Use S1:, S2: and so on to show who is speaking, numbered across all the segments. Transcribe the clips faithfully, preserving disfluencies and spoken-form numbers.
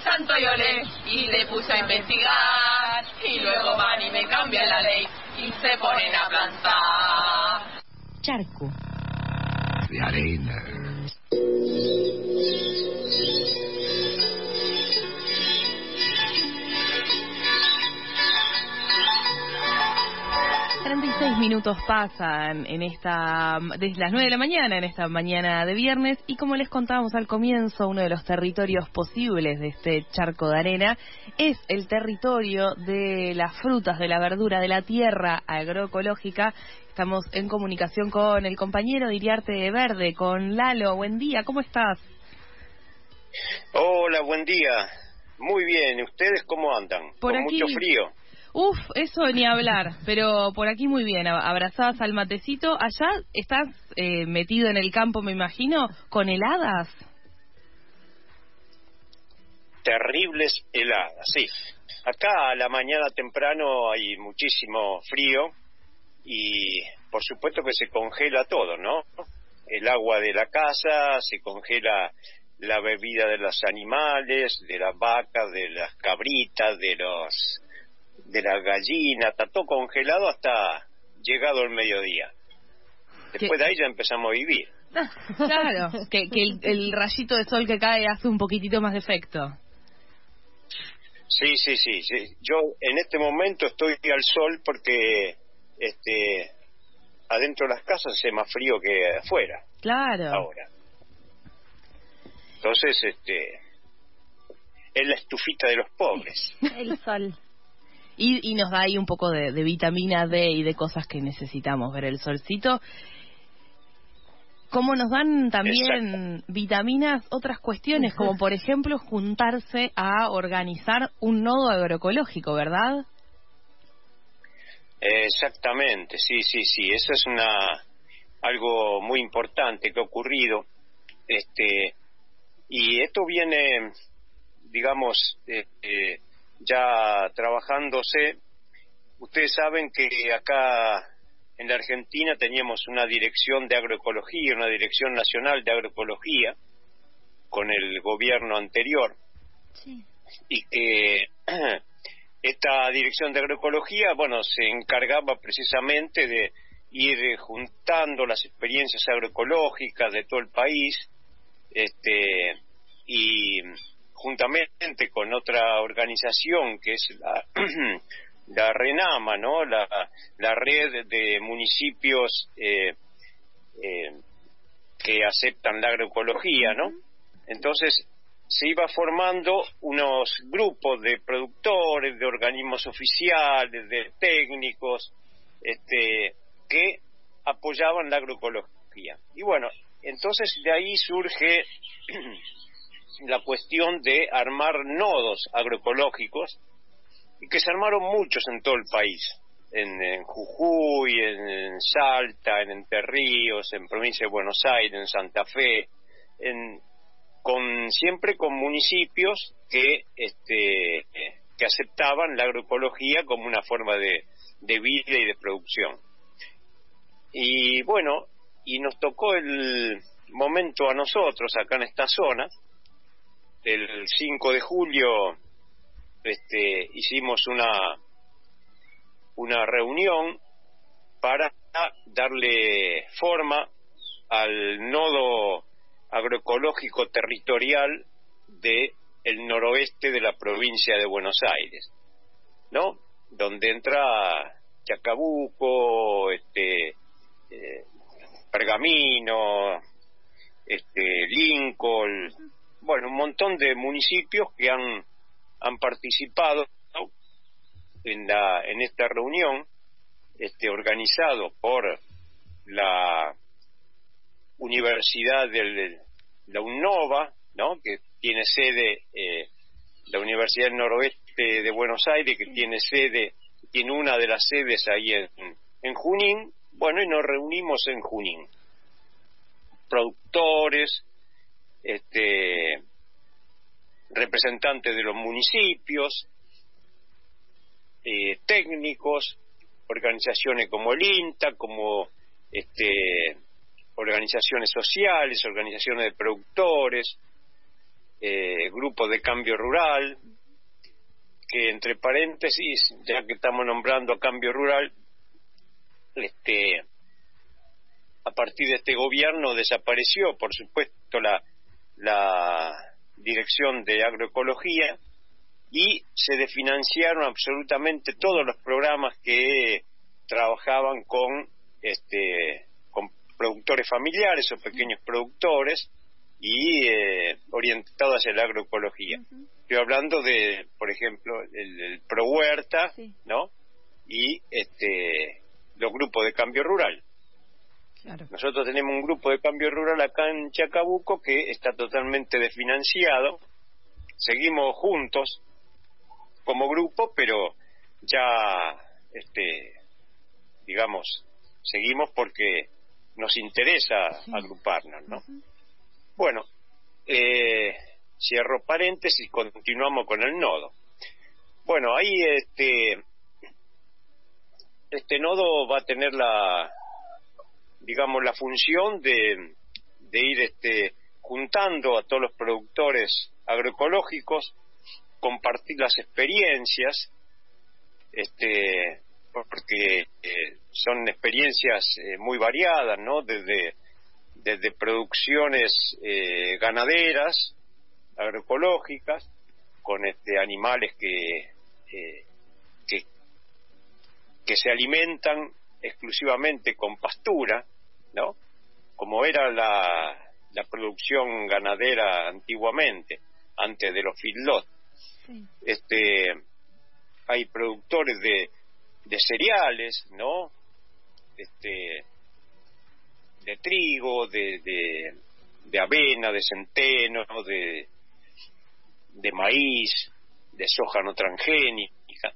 S1: santo y olé, y le puse a investigar, y luego van y me cambian la ley, y se ponen a plantar.
S2: Charco.
S3: De arena.
S2: treinta y seis minutos pasan en esta desde las nueve de la mañana, en esta mañana de viernes, y como les contábamos al comienzo, uno de los territorios posibles de este charco de arena es el territorio de las frutas, de la verdura, de la tierra agroecológica. Estamos en comunicación con el compañero de Iriarte Verde, con Lalo. Buen día, ¿cómo estás?
S4: Hola, buen día. Muy bien, ¿ustedes cómo andan?
S2: Por
S4: Con
S2: aquí...
S4: mucho frío.
S2: Uf, eso ni hablar, pero por aquí muy bien, abrazadas al matecito. Allá estás eh, metido en el campo, me imagino, con heladas.
S4: Terribles heladas, sí. Acá a la mañana temprano hay muchísimo frío y por supuesto que se congela todo, ¿no? El agua de la casa, se congela la bebida de los animales, de las vacas, de las cabritas, de los... de la gallina, está todo congelado hasta llegado el mediodía. Después ¿Qué? De ahí ya empezamos a vivir.
S2: Claro, que, que el, el rayito de sol que cae hace un poquitito más de efecto.
S4: Sí, sí, sí, sí. Yo en este momento estoy al sol porque este adentro de las casas hace más frío que afuera.
S2: Claro.
S4: Ahora. Entonces, este es la estufita de los pobres.
S2: El sol. Y, y nos da ahí un poco de, de vitamina D y de cosas que necesitamos, ver el solcito. Como nos dan también Exacto. vitaminas, otras cuestiones, como por ejemplo juntarse a organizar un nodo agroecológico, ¿verdad?
S4: Exactamente, sí, sí, sí. Eso es una algo muy importante que ha ocurrido. Este y esto viene, digamos, eh, eh, ya trabajándose. Ustedes saben que acá en la Argentina teníamos una dirección de agroecología, una dirección nacional de agroecología con el gobierno anterior. Sí. Y que esta dirección de agroecología, bueno, se encargaba precisamente de ir juntando las experiencias agroecológicas de todo el país, este y juntamente con otra organización que es la, la RENAMA, ¿no? La, la red de municipios eh, eh, que aceptan la agroecología, ¿no? Entonces se iba formando unos grupos de productores, de organismos oficiales, de técnicos, este, que apoyaban la agroecología. Y bueno, entonces de ahí surge la cuestión de armar nodos agroecológicos, y que se armaron muchos en todo el país, en, en Jujuy, en, en Salta, en Entre Ríos, en Provincia de Buenos Aires, en Santa Fe, en, con siempre con municipios que este que aceptaban la agroecología como una forma de, de vida y de producción. Y bueno, y nos tocó el momento a nosotros acá en esta zona. El cinco de julio este, hicimos una una reunión para darle forma al nodo agroecológico territorial de el noroeste de la provincia de Buenos Aires, ¿no? Donde entra Chacabuco, este, eh, Pergamino, este, Lincoln. Bueno, un montón de municipios que han han participado, ¿no? en la en esta reunión, este organizado por la Universidad de la UNOVA, ¿no? Que tiene sede eh, la Universidad del Noroeste de Buenos Aires, que tiene sede tiene una de las sedes ahí en en Junín. Bueno, y nos reunimos en Junín, productores, este representantes de los municipios, eh, técnicos, organizaciones como el INTA, como este organizaciones sociales, organizaciones de productores, eh, Grupo de Cambio Rural, que entre paréntesis, ya que estamos nombrando a Cambio Rural, este, a partir de este gobierno desapareció, por supuesto, la, la Dirección de Agroecología y se desfinanciaron absolutamente todos los programas que trabajaban con este con productores familiares o pequeños productores y eh, orientados hacia la agroecología. Uh-huh. Estoy hablando de, por ejemplo, el, el Pro Huerta, sí. ¿no? Y este los grupos de cambio rural. Claro. Nosotros tenemos un grupo de cambio rural acá en Chacabuco que está totalmente desfinanciado. Seguimos juntos como grupo, pero ya, este, digamos, seguimos porque nos interesa sí. agruparnos, ¿no? Uh-huh. Bueno, eh, cierro paréntesis, continuamos con el nodo. Bueno, ahí este, este nodo va a tener la, digamos, la función de, de ir este, juntando a todos los productores agroecológicos, compartir las experiencias, este, porque eh, son experiencias eh, muy variadas, ¿no? Desde, desde producciones eh, ganaderas, agroecológicas, con este animales que, eh, que que se alimentan exclusivamente con pastura, ¿no? Como era la, la producción ganadera antiguamente, antes de los feedlots. Sí. Este, hay productores de, de cereales, ¿no? Este, de trigo, de, de, de avena, de centeno, de, de maíz, de soja no transgénica,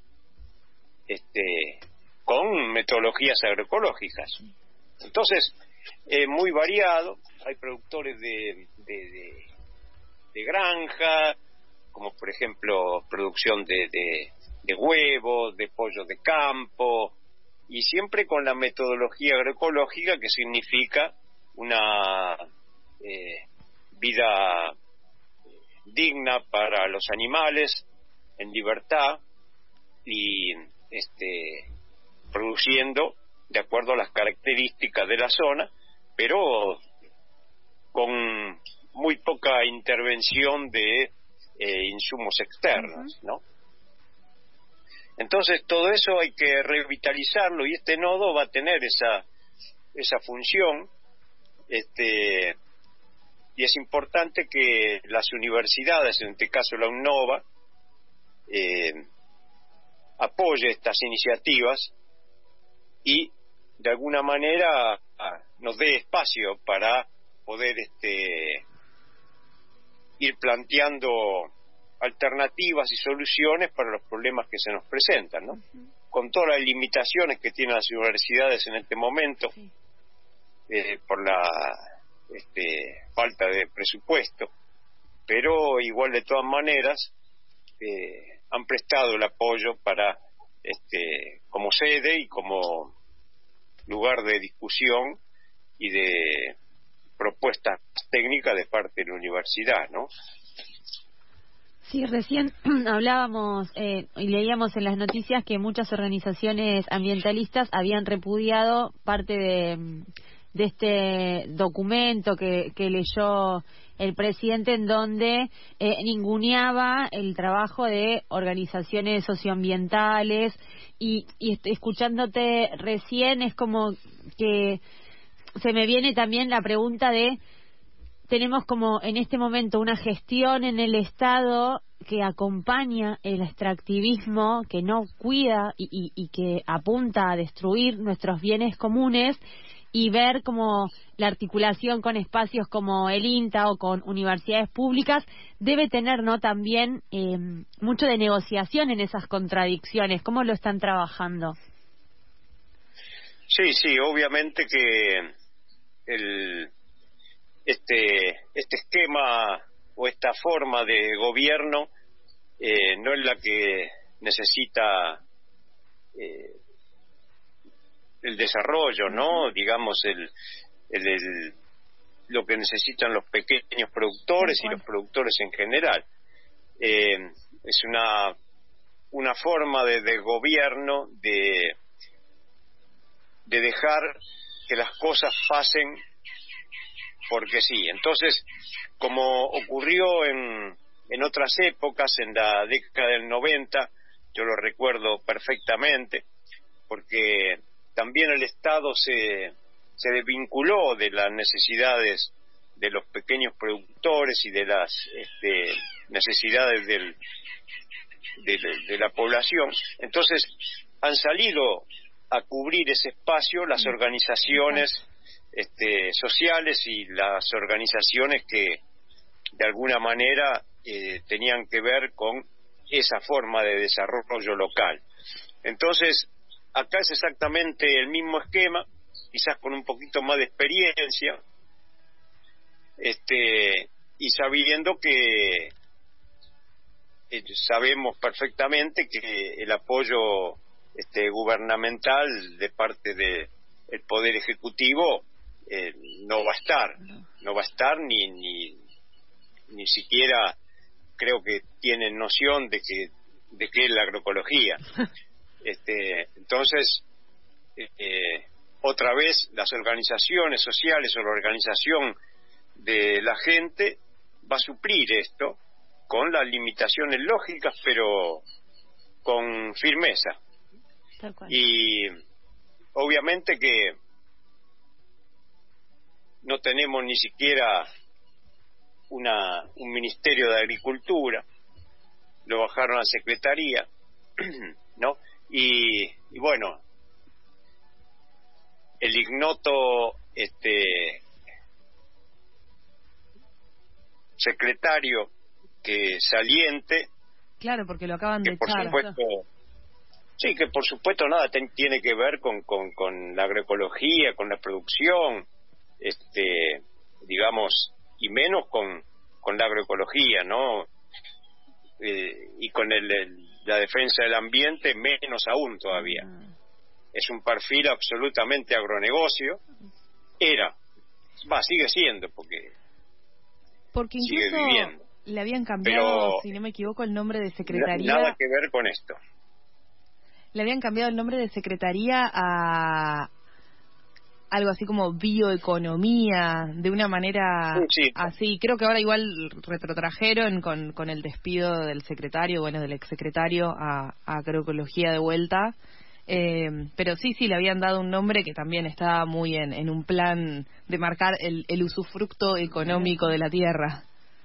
S4: este, con metodologías agroecológicas. Entonces, eh, muy variado. Hay productores de, de, de, de granja, como por ejemplo producción de, de, de huevos, de pollos de campo, y siempre con la metodología agroecológica, que significa una eh, vida digna para los animales, en libertad, y este produciendo de acuerdo a las características de la zona, pero con muy poca intervención de eh, insumos externos, ¿no? Entonces todo eso hay que revitalizarlo, y este nodo va a tener esa esa función, este y es importante que las universidades, en este caso la UNNOVA, eh, apoye estas iniciativas y de alguna manera nos dé espacio para poder este ir planteando alternativas y soluciones para los problemas que se nos presentan, ¿no? Uh-huh. Con todas las limitaciones que tienen las universidades en este momento, sí. eh, por la este, falta de presupuesto, pero igual de todas maneras eh, han prestado el apoyo para este como sede y como lugar de discusión y de propuestas técnicas de parte de la universidad, ¿no?
S5: Sí, recién hablábamos eh, y leíamos en las noticias que muchas organizaciones ambientalistas habían repudiado parte de, de este documento que, que leyó el presidente, en donde eh, ninguneaba el trabajo de organizaciones socioambientales, y, y escuchándote recién es como que se me viene también la pregunta de: tenemos como en este momento una gestión en el Estado que acompaña el extractivismo, que no cuida y, y, y que apunta a destruir nuestros bienes comunes, y ver como la articulación con espacios como el INTA o con universidades públicas debe tener, ¿no?, también eh, mucho de negociación en esas contradicciones. ¿Cómo lo están trabajando?
S4: Sí, sí, obviamente que el este este esquema o esta forma de gobierno eh, no es la que necesita eh, el desarrollo, ¿no? Digamos, el, el, el lo que necesitan los pequeños productores y los productores en general. Eh, es una una forma de, de gobierno de de dejar que las cosas pasen porque sí. Entonces, como ocurrió en en otras épocas, en la década del noventa, yo lo recuerdo perfectamente, porque también el Estado se se desvinculó de las necesidades de los pequeños productores y de las este, necesidades del, de, de, de la población. Entonces han salido a cubrir ese espacio las organizaciones este, sociales y las organizaciones que de alguna manera eh, tenían que ver con esa forma de desarrollo local. Entonces acá es exactamente el mismo esquema, quizás con un poquito más de experiencia, este y sabiendo que eh, sabemos perfectamente que el apoyo este gubernamental de parte de el poder ejecutivo eh, no va a estar, no va a estar ni ni ni siquiera creo que tienen noción de que de qué es la agroecología. Este, entonces eh, otra vez las organizaciones sociales o la organización de la gente va a suplir esto con las limitaciones lógicas, pero con firmeza.
S5: Tal cual.
S4: Y obviamente que no tenemos ni siquiera una un Ministerio de Agricultura, lo bajaron a Secretaría, ¿no? Y, y bueno, el ignoto este secretario que saliente,
S2: claro, porque lo acaban de
S4: que por
S2: echar.
S4: supuesto, sí, que por supuesto nada ten, tiene que ver con, con, con la agroecología, con la producción, este, digamos, y menos con, con la agroecología, ¿no? Eh, y con el, el, la defensa del ambiente menos aún todavía. Uh-huh. Es un perfil absolutamente agronegocio. Era, va, sigue siendo, porque
S2: porque
S4: sigue
S2: incluso
S4: viviendo.
S2: Le habían cambiado,
S4: pero
S2: si no me equivoco, el nombre de secretaría.
S4: Nada que ver con esto.
S2: Le habían cambiado el nombre de secretaría a algo así como bioeconomía, de una manera
S4: sí, sí.
S2: así. Creo que ahora igual retrotrajeron con, con el despido del secretario, bueno, del exsecretario a, a agroecología de vuelta. Eh, pero sí, sí, le habían dado un nombre que también estaba muy en, en un plan de marcar el, el usufructo económico de la tierra.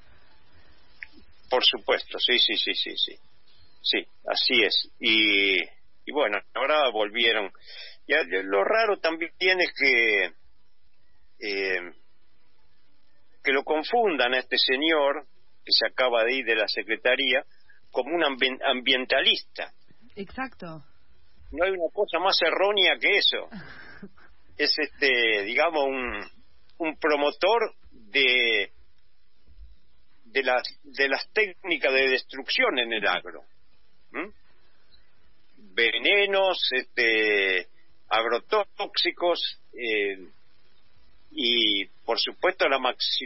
S4: Por supuesto, sí, sí, sí, sí, sí. Sí, así es. Y, y bueno, ahora volvieron. Ya, lo raro también es que eh, que lo confundan a este señor que se acaba de ir de la secretaría como un ambi- ambientalista.
S2: Exacto.
S4: No hay una cosa más errónea que eso. Es este, digamos, un un promotor de de las de las técnicas de destrucción en el agro. ¿Mm? Venenos, este agrotóxicos eh, y por supuesto la maxi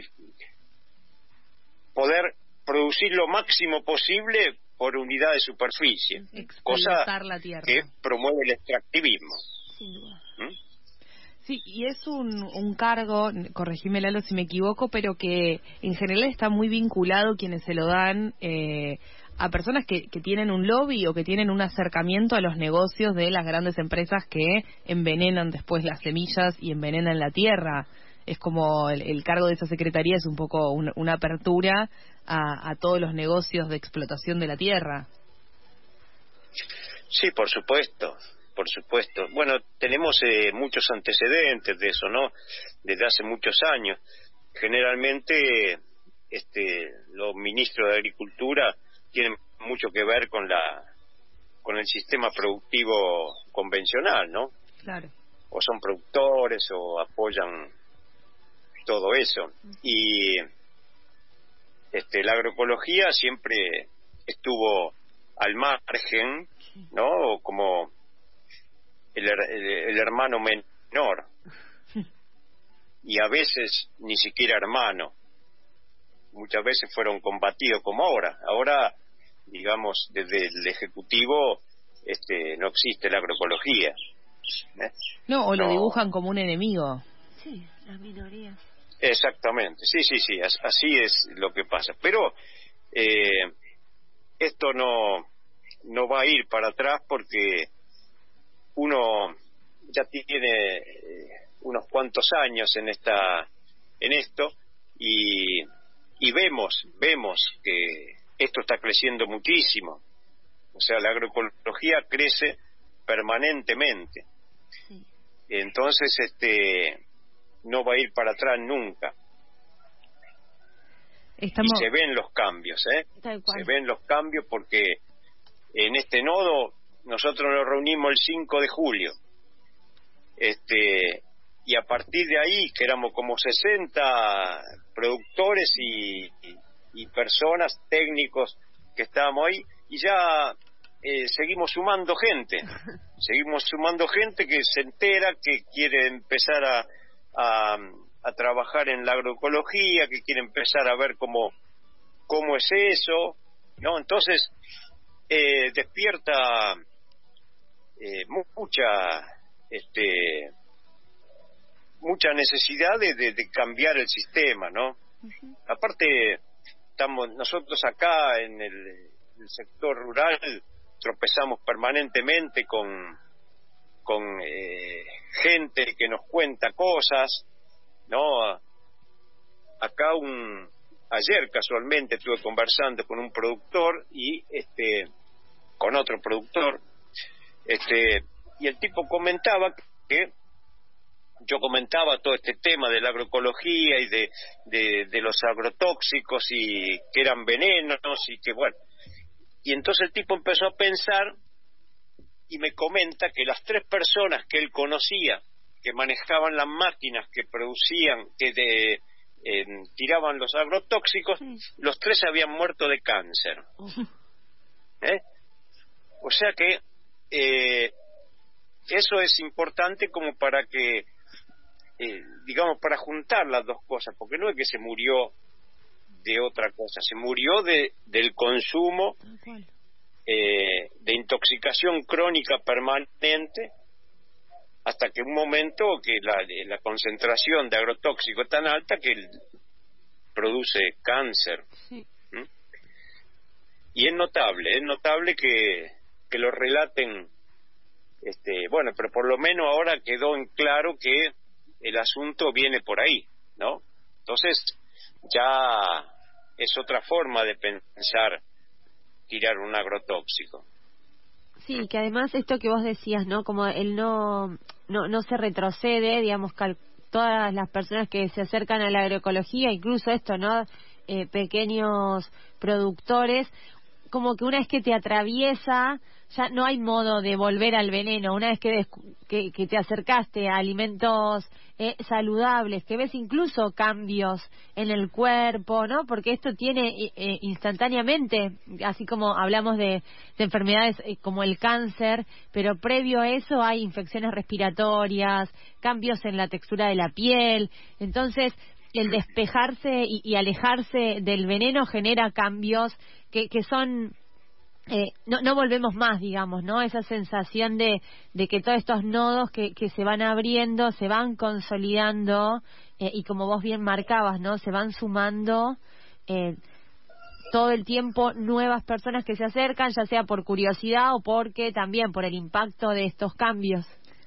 S4: poder producir lo máximo posible por unidad de superficie, cosa
S2: la tierra,
S4: que promueve el extractivismo.
S2: Sin duda.
S4: ¿Mm?
S2: Sí, y es un, un cargo, corregime Lalo si me equivoco, pero que en general está muy vinculado quienes se lo dan eh, a personas que, que tienen un lobby o que tienen un acercamiento a los negocios de las grandes empresas que envenenan después las semillas y envenenan la tierra. Es como el, el cargo de esa secretaría es un poco un, una apertura a, a todos los negocios de explotación de la tierra.
S4: Sí, por supuesto, por supuesto. Bueno, tenemos eh, muchos antecedentes de eso, ¿no? Desde hace muchos años. Generalmente, este, los ministros de Agricultura tienen mucho que ver con la con el sistema productivo convencional, ¿no?
S2: Claro.
S4: O son productores o apoyan todo eso. Y este la agroecología siempre estuvo al margen, ¿no? Como el, el, el hermano menor. y a veces ni siquiera hermano. Muchas veces fueron combatidos como ahora. Ahora, digamos, desde el Ejecutivo este, no existe la agroecología. ¿eh?
S2: No, o lo
S4: no.
S2: dibujan como un enemigo.
S5: Sí, las minorías.
S4: Exactamente, sí, sí, sí, así es lo que pasa. Pero eh, esto no, no va a ir para atrás porque uno ya tiene eh, unos cuantos años en esta, en esto y, y vemos, vemos que esto está creciendo muchísimo. O sea, la agroecología crece permanentemente.
S5: Sí.
S4: Entonces, este, no va a ir para atrás nunca.
S2: Estamos...
S4: Y se ven los cambios, ¿eh?
S5: Tal cual.
S4: Se ven los cambios porque en este nodo nosotros nos reunimos el cinco de julio. Este, y a partir de ahí, que éramos como sesenta productores y, y, y personas, técnicos que estábamos ahí, y ya eh, seguimos sumando gente. Seguimos sumando gente que se entera, que quiere empezar a A, a trabajar en la agroecología, que quiere empezar a ver cómo cómo es eso, ¿no? Entonces eh, despierta eh, mucha este mucha necesidad de, de, de cambiar el sistema, ¿no? Uh-huh. Aparte estamos nosotros acá en el, el sector rural tropezamos permanentemente con con eh, gente que nos cuenta cosas, ¿no? Acá un ayer casualmente estuve conversando con un productor y este con otro productor, este y el tipo comentaba que yo comentaba todo este tema de la agroecología y de, de, de los agrotóxicos y que eran venenos y que bueno, y entonces el tipo empezó a pensar y me comenta que las tres personas que él conocía, que manejaban las máquinas que producían, que de, eh, tiraban los agrotóxicos, sí. Los tres habían muerto de cáncer. ¿Eh? O sea que eh, eso es importante como para que, eh, digamos, para juntar las dos cosas, porque no es que se murió de otra cosa, se murió de del consumo Eh, de intoxicación crónica permanente hasta que un momento que la, la concentración de agrotóxico es tan alta que produce cáncer. Sí. ¿Mm? Y es notable, es notable que, que lo relaten, este, bueno, pero por lo menos ahora quedó en claro que el asunto viene por ahí, ¿no? Entonces ya es otra forma de pensar tirar un agrotóxico.
S5: Sí, que además esto que vos decías, ¿no? Como él no no no se retrocede, digamos, cal, todas las personas que se acercan a la agroecología, incluso esto, ¿no? Eh, pequeños productores, como que una vez que te atraviesa, ya no hay modo de volver al veneno. Una vez que, que, que te acercaste a alimentos eh, saludables, que ves incluso cambios en el cuerpo, ¿no? Porque esto tiene eh, instantáneamente, así como hablamos de, de enfermedades eh, como el cáncer, pero previo a eso hay infecciones respiratorias, cambios en la textura de la piel. Entonces, el despejarse y, y alejarse del veneno genera cambios que, que son... Eh, no, no volvemos más, digamos, ¿no? Esa sensación de, de que todos estos nodos que, que se van abriendo, se van consolidando eh, y como vos bien marcabas, ¿no? Se van sumando eh, todo el tiempo nuevas personas que se acercan, ya sea por curiosidad o porque también por el impacto de estos cambios.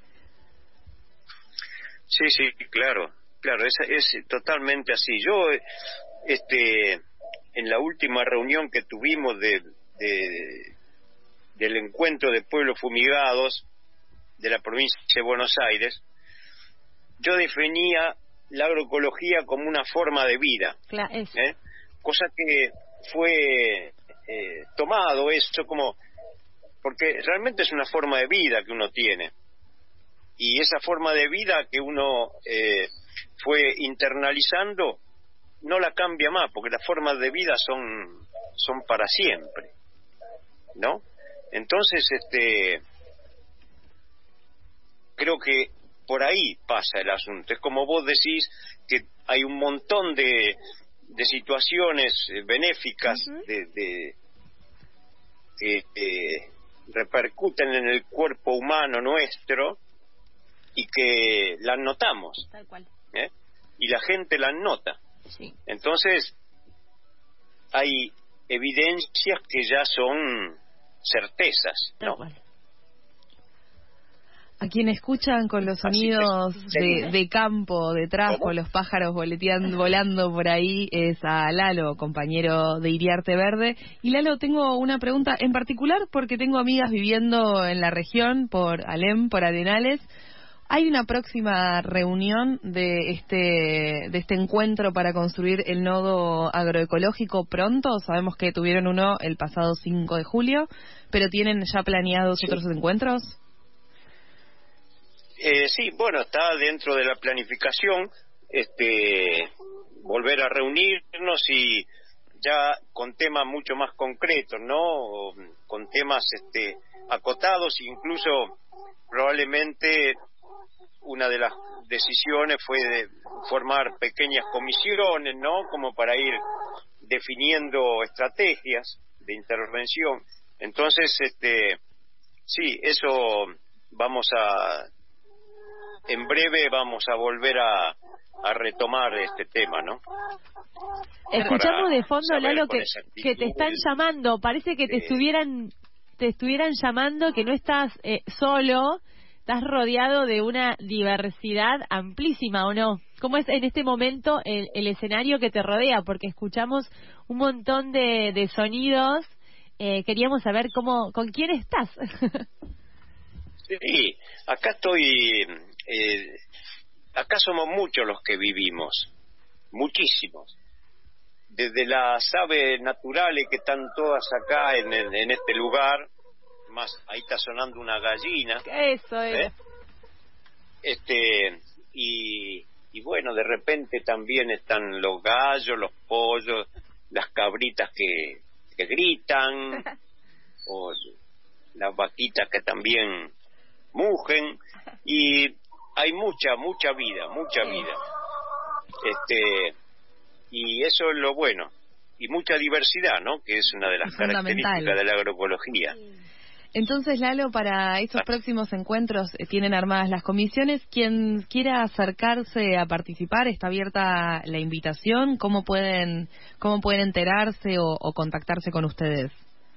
S4: Sí, sí, claro, claro, es, es totalmente así. Yo, este, en la última reunión que tuvimos de De, del encuentro de pueblos fumigados de la provincia de Buenos Aires, yo definía la agroecología como una forma de vida,
S5: claro,
S4: ¿eh? Cosa que fue eh, tomado eso como, porque realmente es una forma de vida que uno tiene, y esa forma de vida que uno eh, fue internalizando no la cambia más, porque las formas de vida son son para siempre, ¿no? Entonces, este, creo que por ahí pasa el asunto. Es como vos decís, que hay un montón de, de situaciones eh, benéficas uh-huh. de, de que eh, repercuten en el cuerpo humano nuestro y que las notamos.
S5: Tal cual.
S4: ¿Eh? Y la gente las nota.
S5: Sí.
S4: Entonces, hay evidencias que ya son certezas, ¿no?
S2: A quien escuchan con los sonidos de, de campo detrás, ¿cómo? Con los pájaros boleteando, volando por ahí, es a Lalo, compañero de Iriarte Verde. Y Lalo, tengo una pregunta en particular porque tengo amigas viviendo en la región, por Alem, por Arenales. ¿Hay una próxima reunión de este de este encuentro para construir el nodo agroecológico pronto? Sabemos que tuvieron uno el pasado cinco de julio, pero ¿tienen ya planeados sí. otros encuentros?
S4: Eh, sí, bueno, está dentro de la planificación este volver a reunirnos y ya con temas mucho más concretos, ¿no? Con temas este acotados, incluso probablemente una de las decisiones fue de formar pequeñas comisiones, ¿no? Como para ir definiendo estrategias de intervención. Entonces, este, sí, eso vamos a, en breve vamos a volver a, a retomar este tema, ¿no?
S5: Escuchamos de fondo, Lalo, que, que te están llamando. Parece que te eh, estuvieran, te estuvieran llamando, que no estás eh, solo. Estás rodeado de una diversidad amplísima, ¿o no? ¿Cómo es en este momento el, el escenario que te rodea? Porque escuchamos un montón de, de sonidos. Eh, queríamos saber cómo, con quién estás.
S4: Sí, acá estoy. Eh, acá somos muchos los que vivimos, muchísimos. Desde las aves naturales que están todas acá en, en, en este lugar. Más ahí está sonando una gallina.
S5: Eso es. ¿Eh?
S4: Este y y bueno, de repente también están los gallos, los pollos, las cabritas que que gritan o las vaquitas que también mugen y hay mucha mucha vida, mucha vida. Este y eso es lo bueno y mucha diversidad, ¿no? Que es una de las características de la agroecología. Sí.
S2: Entonces, Lalo, para estos próximos encuentros eh, tienen armadas las comisiones. Quien quiera acercarse a participar, está abierta la invitación. ¿Cómo pueden cómo pueden enterarse o, o contactarse con ustedes?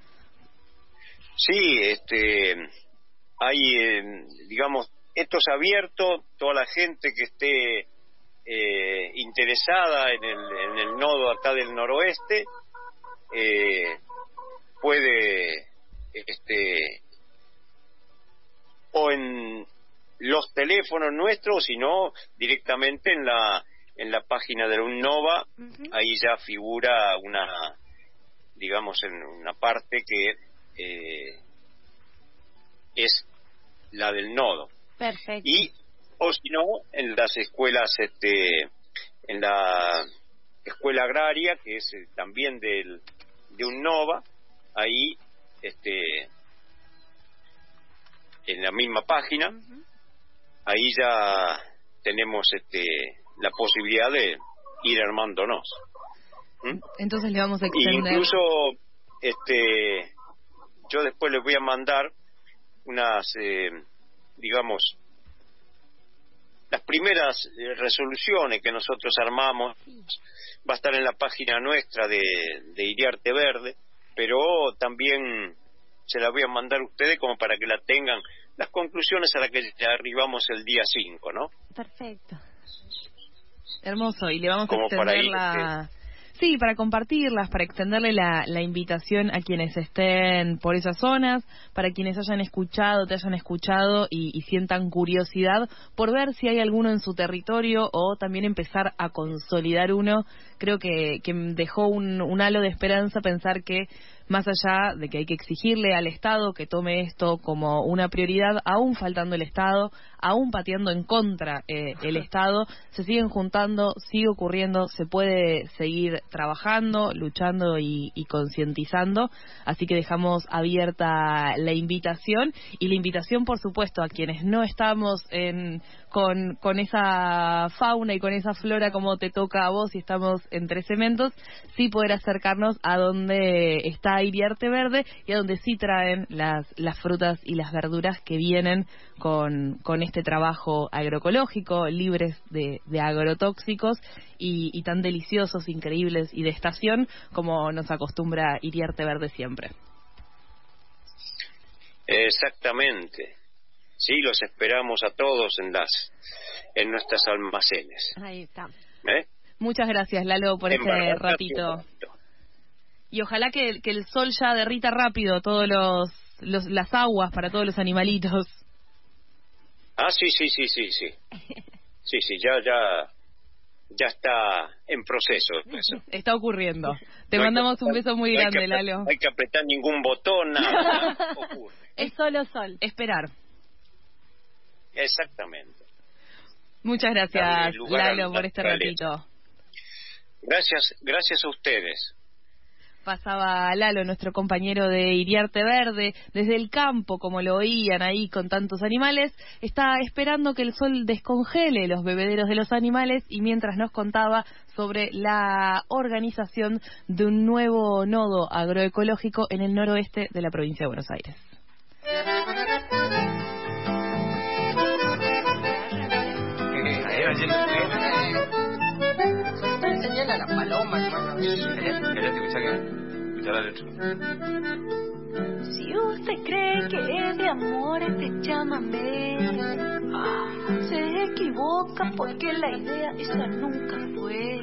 S4: Sí, este, hay, eh, digamos, esto es abierto. Toda la gente que esté eh, interesada en el, en el nodo acá del noroeste eh, puede... este o en los teléfonos nuestros, sino directamente en la en la página de UNNOVA. Uh-huh. Ahí ya figura una, digamos, en una parte que eh, es la del nodo.
S5: Perfecto.
S4: Y o si no, en las escuelas, este en la escuela agraria, que es también del de UNNOVA, ahí este en la misma página. Uh-huh. Ahí ya tenemos este la posibilidad de ir armándonos. ¿Mm?
S2: Entonces le vamos a extender.
S4: Incluso este yo después les voy a mandar unas eh, digamos las primeras eh, resoluciones que nosotros armamos. Va a estar en la página nuestra de, de Iriarte Verde, pero también se la voy a mandar a ustedes como para que la tengan, las conclusiones a las que arribamos el día cinco, ¿no?
S5: Perfecto.
S2: Hermoso, y le vamos
S4: como
S2: a extender
S4: para ir,
S2: la...
S4: este...
S2: Sí, para compartirlas, para extenderle la, la invitación a quienes estén por esas zonas, para quienes hayan escuchado, te hayan escuchado y, y sientan curiosidad por ver si hay alguno en su territorio o también empezar a consolidar uno. Creo que, que dejó un, un halo de esperanza pensar que más allá de que hay que exigirle al Estado que tome esto como una prioridad, aún faltando el Estado, aún pateando en contra eh, el Estado, se siguen juntando, sigue ocurriendo, se puede seguir trabajando, luchando y, y concientizando, así que dejamos abierta la invitación, y la invitación, por supuesto, a quienes no estamos en, con, con esa fauna y con esa flora como te toca a vos y estamos entre cementos, sí poder acercarnos a donde está Iriarte Verde y a donde sí traen las, las frutas y las verduras que vienen con, con este trabajo agroecológico, libres de, de agrotóxicos y, y tan deliciosos, increíbles y de estación como nos acostumbra Iriarte Verde siempre.
S4: Exactamente. Sí, los esperamos a todos en las en nuestras almacenes.
S5: Ahí está.
S4: ¿Eh?
S2: Muchas gracias, Lalo, por este ratito. Y ojalá que, que el sol ya derrita rápido todos los, los las aguas para todos los animalitos.
S4: Ah, sí, sí, sí, sí, sí. Sí, sí, ya, ya, ya está en proceso eso.
S2: Está ocurriendo. Te
S4: no
S2: mandamos
S4: que,
S2: un beso muy
S4: no
S2: grande,
S4: hay que,
S2: Lalo.
S4: No hay que apretar ningún botón, nada. Ocurre.
S5: Es solo sol.
S2: Esperar.
S4: Exactamente.
S2: Muchas gracias, Lalo, por este ratito.
S4: Gracias, gracias a ustedes.
S2: Pasaba Lalo, nuestro compañero de Iriarte Verde, desde el campo, como lo oían ahí con tantos animales, está esperando que el sol descongele los bebederos de los animales, y mientras nos contaba sobre la organización de un nuevo nodo agroecológico en el noroeste de la provincia de Buenos Aires.
S1: Enseñale a la paloma, hermano.
S6: Si usted cree que es de amor este chamamé, se equivoca porque la idea esa nunca fue.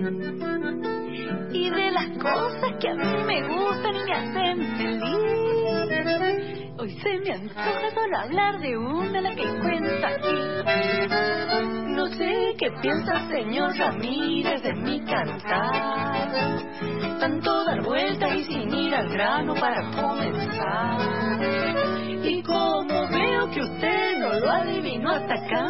S6: Y de las cosas que a mí me gustan y me hacen feliz, hoy se me antoja solo hablar de una, la que cuenta aquí. No sé qué piensa el señor Ramírez de mi cantar, tanto dar vueltas y sin ir al grano para comenzar. Y como veo que usted no lo adivinó hasta acá,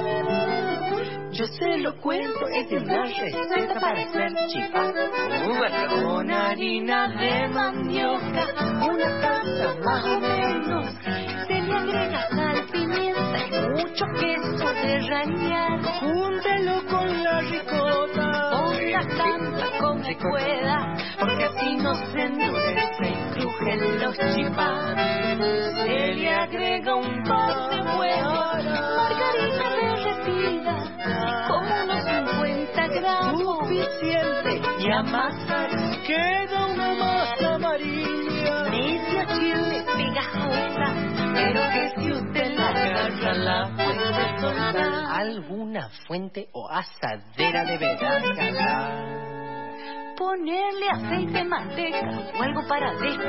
S6: yo se lo cuento, es de una receta para hacer chipá. Con harina de mandioca, una taza más o menos, se le agrega sal, pimienta y mucho queso de rallar. Júntelo con la ricota, ponga tanta como pueda, porque así no se endurece y crujen los chipá. Se le agrega un par de huevos, margarina derretida, como unos cincuenta gramos, suficiente, y amasar. Queda una masa amarilla, media chile pegajosa, pero que si usted la agarra la puede soltar.
S7: Alguna fuente o asadera deberá agarrar.
S6: Ponerle aceite, manteca o algo para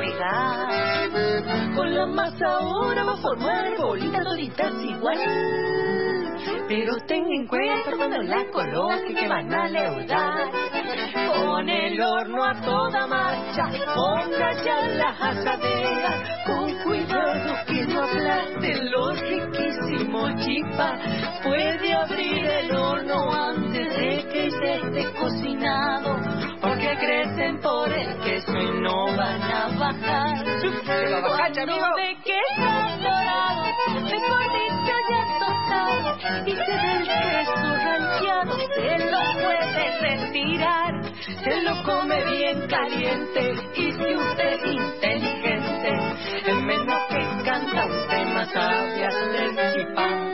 S6: despegar. Con la masa ahora va a formar bolitas toditas igual, pero tenga en cuenta cuando la coloque que van a leudar. Con el horno a toda marcha, ponga ya las asaderas, con cuidado que no aplaste los riquísimos chipá. Puede abrir el horno antes de que ya esté cocinado, porque crecen por el queso y no van a bajar.
S1: ¿Se va a bajar, amigo?
S6: De que están dorados, mejor dicho ya tostado, y se ve el queso rancheado, se lo puede retirar. Se lo come bien caliente, y si usted es inteligente, el menos que canta un tema sabe hacer chipá.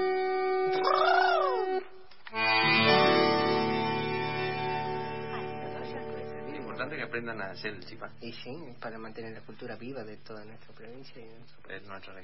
S8: Es importante que aprendan a hacer el chipá.
S7: Y sí, para mantener la cultura viva de toda nuestra provincia y de nuestro país.
S8: Es nuestra